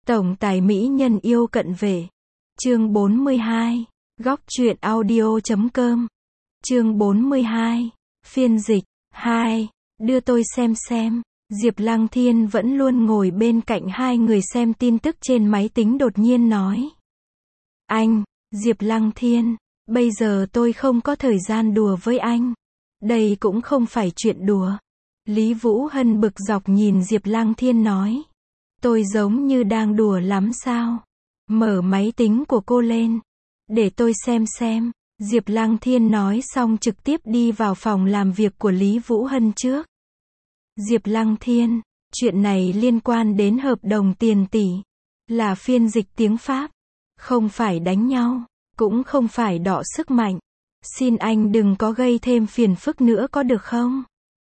Tổng tài mỹ nhân yêu cận vệ. Chương 42. Góc truyện audio.com. Chương 42. Phiên dịch. 2. Đưa tôi xem. Diệp Lăng Thiên vẫn luôn ngồi bên cạnh hai người xem tin tức trên máy tính đột nhiên nói. Anh, Diệp Lăng Thiên, bây giờ tôi không có thời gian đùa với anh. Đây cũng không phải chuyện đùa. Lý Vũ Hân bực dọc nhìn Diệp Lăng Thiên nói. Tôi giống như đang đùa lắm sao? Mở máy tính của cô lên. Để tôi xem. Diệp Lăng Thiên nói xong trực tiếp đi vào phòng làm việc của Lý Vũ Hân trước. Diệp Lăng Thiên, chuyện này liên quan đến hợp đồng tiền tỷ. Là phiên dịch tiếng Pháp. Không phải đánh nhau, cũng không phải đọ sức mạnh. Xin anh đừng có gây thêm phiền phức nữa có được không?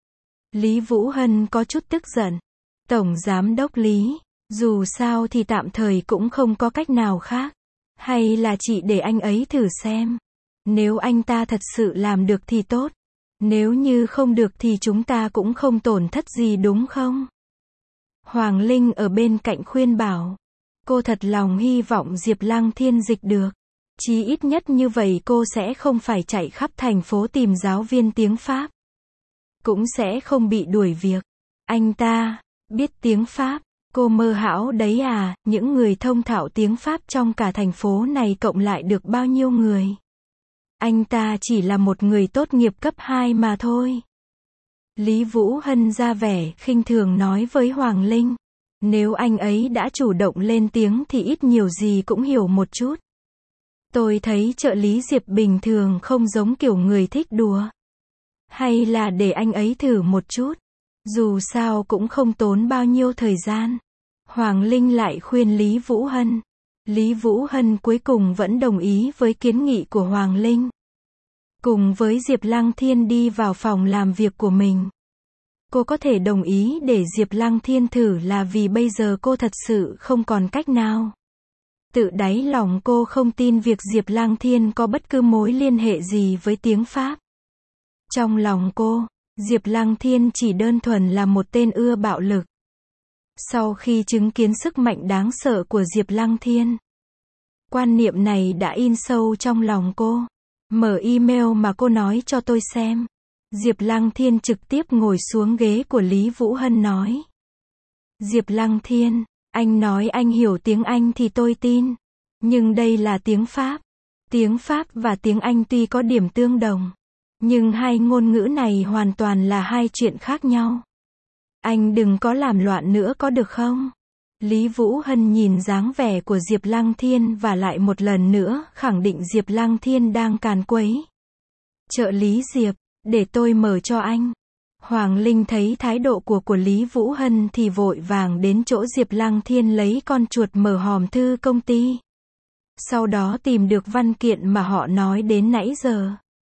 Lý Vũ Hân có chút tức giận. Tổng giám đốc Lý, dù sao thì tạm thời cũng không có cách nào khác. Hay là chị để anh ấy thử xem. Nếu anh ta thật sự làm được thì tốt. Nếu như không được thì chúng ta cũng không tổn thất gì đúng không? Hoàng Linh ở bên cạnh khuyên bảo. Cô thật lòng hy vọng Diệp Lăng Thiên dịch được. Chí ít nhất như vậy cô sẽ không phải chạy khắp thành phố tìm giáo viên tiếng Pháp. Cũng sẽ không bị đuổi việc. Anh ta biết tiếng Pháp. Cô mơ hão đấy à, những người thông thạo tiếng Pháp trong cả thành phố này cộng lại được bao nhiêu người? Anh ta chỉ là một người tốt nghiệp cấp 2 mà thôi. Lý Vũ Hân ra vẻ khinh thường nói với Hoàng Linh. Nếu anh ấy đã chủ động lên tiếng thì ít nhiều gì cũng hiểu một chút. Tôi thấy trợ lý Diệp bình thường không giống kiểu người thích đùa. Hay là để anh ấy thử một chút. Dù sao cũng không tốn bao nhiêu thời gian. Hoàng Linh lại khuyên Lý Vũ Hân. Lý Vũ Hân cuối cùng vẫn đồng ý với kiến nghị của Hoàng Linh. Cùng với Diệp Lăng Thiên đi vào phòng làm việc của mình. Cô có thể đồng ý để Diệp Lăng Thiên thử là vì bây giờ cô thật sự không còn cách nào. Tự đáy lòng cô không tin việc Diệp Lăng Thiên có bất cứ mối liên hệ gì với tiếng Pháp. Trong lòng cô, Diệp Lăng Thiên chỉ đơn thuần là một tên ưa bạo lực. Sau khi chứng kiến sức mạnh đáng sợ của Diệp Lăng Thiên, quan niệm này đã in sâu trong lòng cô. Mở email mà cô nói cho tôi xem. Diệp Lăng Thiên trực tiếp ngồi xuống ghế của Lý Vũ Hân nói. Diệp Lăng Thiên, anh nói anh hiểu tiếng Anh thì tôi tin. Nhưng đây là tiếng Pháp. Tiếng Pháp và tiếng Anh tuy có điểm tương đồng. Nhưng hai ngôn ngữ này hoàn toàn là hai chuyện khác nhau. Anh đừng có làm loạn nữa có được không? Lý Vũ Hân nhìn dáng vẻ của Diệp Lăng Thiên và lại một lần nữa khẳng định Diệp Lăng Thiên đang càn quấy. Trợ lý Diệp, để tôi mở cho anh. Hoàng Linh thấy thái độ của Lý Vũ Hân thì vội vàng đến chỗ Diệp Lăng Thiên lấy con chuột mở hòm thư công ty. Sau đó tìm được văn kiện mà họ nói đến nãy giờ.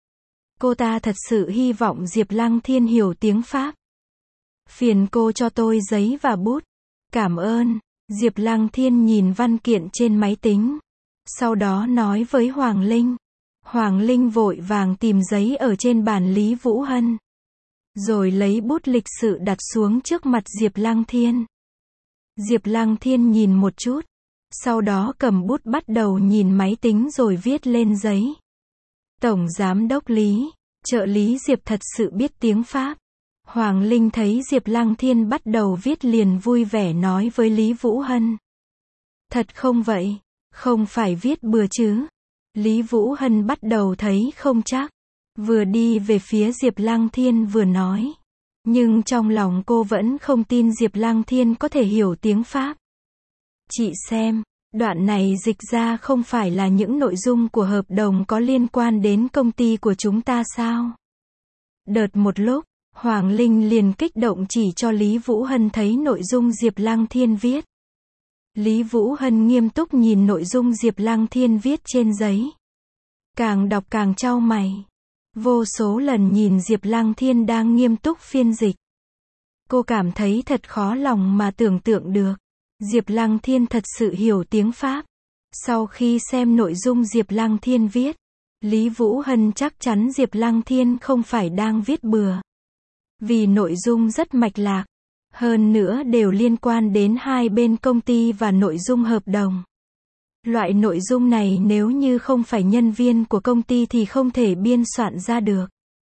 Cô ta thật sự hy vọng Diệp Lăng Thiên hiểu tiếng Pháp. Phiền cô cho tôi giấy và bút. Cảm ơn. Diệp Lăng Thiên nhìn văn kiện trên máy tính. Sau đó nói với Hoàng Linh. Hoàng Linh vội vàng tìm giấy ở trên bàn Lý Vũ Hân. Rồi lấy bút lịch sự đặt xuống trước mặt Diệp Lăng Thiên. Diệp Lăng Thiên nhìn một chút. Sau đó cầm bút bắt đầu nhìn máy tính rồi viết lên giấy. Tổng giám đốc Lý, trợ lý Diệp thật sự biết tiếng Pháp. Hoàng Linh thấy Diệp Lăng Thiên bắt đầu viết liền vui vẻ nói với Lý Vũ Hân. Thật không vậy? Không phải viết bừa chứ? Lý Vũ Hân bắt đầu thấy không chắc. Vừa đi về phía Diệp Lăng Thiên vừa nói. Nhưng trong lòng cô vẫn không tin Diệp Lăng Thiên có thể hiểu tiếng Pháp. Chị xem, đoạn này dịch ra không phải là những nội dung của hợp đồng có liên quan đến công ty của chúng ta sao? Đợt một lúc, Hoàng Linh liền kích động chỉ cho Lý Vũ Hân thấy nội dung Diệp Lăng Thiên viết. Lý Vũ Hân nghiêm túc nhìn nội dung Diệp Lăng Thiên viết trên giấy. Càng đọc càng chau mày. Vô số lần nhìn Diệp Lăng Thiên đang nghiêm túc phiên dịch. Cô cảm thấy thật khó lòng mà tưởng tượng được. Diệp Lăng Thiên thật sự hiểu tiếng Pháp. Sau khi xem nội dung Diệp Lăng Thiên viết, Lý Vũ Hân chắc chắn Diệp Lăng Thiên không phải đang viết bừa. Vì nội dung rất mạch lạc. Hơn nữa đều liên quan đến hai bên công ty và nội dung hợp đồng. Loại nội dung này nếu như không phải nhân viên của công ty thì không thể biên soạn ra được.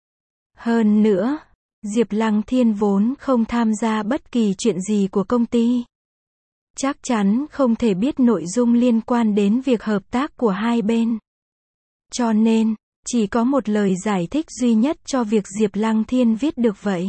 Hơn nữa, Diệp Lăng Thiên vốn không tham gia bất kỳ chuyện gì của công ty. Chắc chắn không thể biết nội dung liên quan đến việc hợp tác của hai bên. Cho nên, chỉ có một lời giải thích duy nhất cho việc Diệp Lăng Thiên viết được vậy.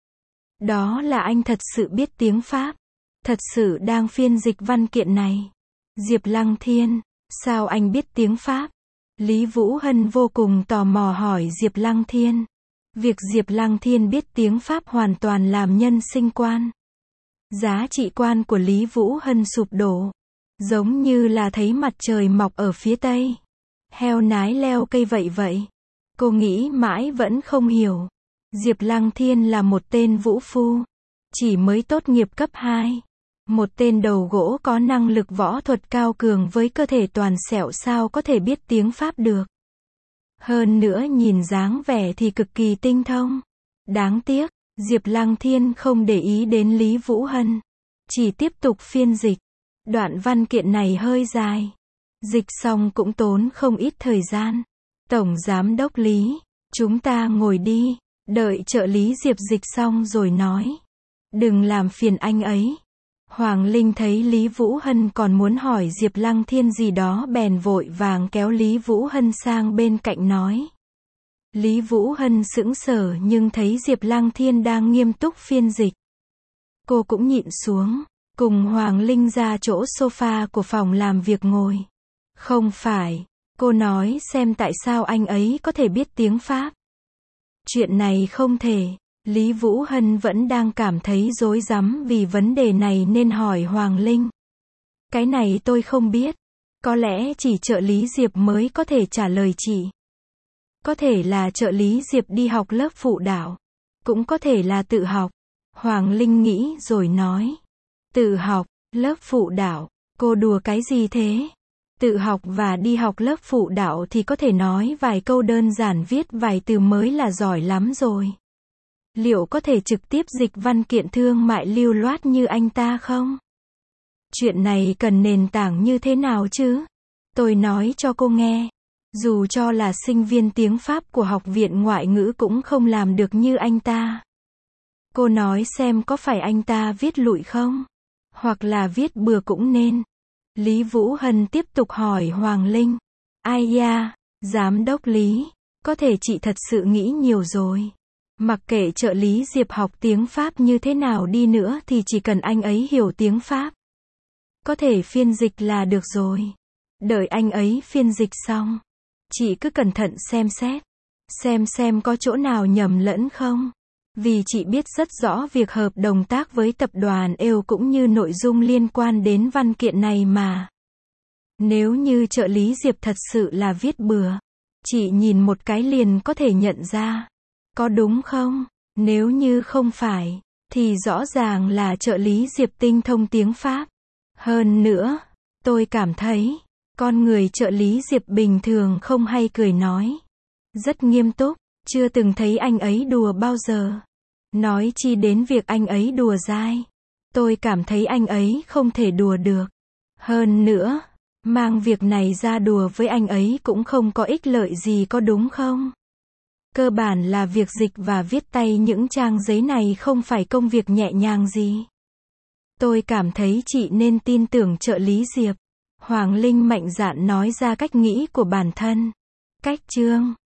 Đó là anh thật sự biết tiếng Pháp. Thật sự đang phiên dịch văn kiện này. Diệp Lăng Thiên, sao anh biết tiếng Pháp? Lý Vũ Hân vô cùng tò mò hỏi Diệp Lăng Thiên. Việc Diệp Lăng Thiên biết tiếng Pháp hoàn toàn làm nhân sinh quan. Giá trị quan của Lý Vũ Hân sụp đổ. Giống như là thấy mặt trời mọc ở phía tây. Heo nái leo cây vậy. Cô nghĩ mãi vẫn không hiểu. Diệp Lăng Thiên là một tên vũ phu. Chỉ mới tốt nghiệp cấp 2. Một tên đầu gỗ có năng lực võ thuật cao cường với cơ thể toàn sẹo sao có thể biết tiếng Pháp được. Hơn nữa nhìn dáng vẻ thì cực kỳ tinh thông. Đáng tiếc, Diệp Lăng Thiên không để ý đến Lý Vũ Hân. Chỉ tiếp tục phiên dịch. Đoạn văn kiện này hơi dài. Dịch xong cũng tốn không ít thời gian. Tổng Giám đốc Lý, chúng ta ngồi đi. Đợi trợ lý Diệp dịch xong rồi nói. Đừng làm phiền anh ấy. Hoàng Linh thấy Lý Vũ Hân còn muốn hỏi Diệp Lăng Thiên gì đó bèn vội vàng kéo Lý Vũ Hân sang bên cạnh nói. Lý Vũ Hân sững sờ nhưng thấy Diệp Lăng Thiên đang nghiêm túc phiên dịch. Cô cũng nhịn xuống, cùng Hoàng Linh ra chỗ sofa của phòng làm việc ngồi. Không phải, cô nói xem tại sao anh ấy có thể biết tiếng Pháp. Chuyện này không thể. Lý Vũ Hân vẫn đang cảm thấy rối rắm vì vấn đề này nên hỏi Hoàng Linh. Cái này tôi không biết. Có lẽ chỉ trợ lý Diệp mới có thể trả lời chị. Có thể là trợ lý Diệp đi học lớp phụ đạo. Cũng có thể là tự học. Hoàng Linh nghĩ rồi nói. Tự học, lớp phụ đạo. Cô đùa cái gì thế? Tự học và đi học lớp phụ đạo thì có thể nói vài câu đơn giản viết vài từ mới là giỏi lắm rồi. Liệu có thể trực tiếp dịch văn kiện thương mại lưu loát như anh ta không? Chuyện này cần nền tảng như thế nào chứ? Tôi nói cho cô nghe. Dù cho là sinh viên tiếng Pháp của học viện ngoại ngữ cũng không làm được như anh ta. Cô nói xem có phải anh ta viết lụi không? Hoặc là viết bừa cũng nên. Lý Vũ Hân tiếp tục hỏi Hoàng Linh. Ai da, Giám đốc Lý, có thể chị thật sự nghĩ nhiều rồi. Mặc kệ trợ lý Diệp học tiếng Pháp như thế nào đi nữa thì chỉ cần anh ấy hiểu tiếng Pháp. Có thể phiên dịch là được rồi. Đợi anh ấy phiên dịch xong. Chị cứ cẩn thận xem xét. Xem có chỗ nào nhầm lẫn không. Vì chị biết rất rõ việc hợp đồng tác với tập đoàn EO cũng như nội dung liên quan đến văn kiện này mà. Nếu như trợ lý Diệp thật sự là viết bừa, chị nhìn một cái liền có thể nhận ra. Có đúng không? Nếu như không phải, thì rõ ràng là trợ lý Diệp tinh thông tiếng Pháp. Hơn nữa, tôi cảm thấy, con người trợ lý Diệp bình thường không hay cười nói. Rất nghiêm túc, chưa từng thấy anh ấy đùa bao giờ. Nói chi đến việc anh ấy đùa dai. Tôi cảm thấy anh ấy không thể đùa được. Hơn nữa, mang việc này ra đùa với anh ấy cũng không có ích lợi gì có đúng không? Cơ bản là việc dịch và viết tay những trang giấy này không phải công việc nhẹ nhàng gì. Tôi cảm thấy chị nên tin tưởng trợ lý Diệp. Hoàng Linh mạnh dạn nói ra cách nghĩ của bản thân. Cách chương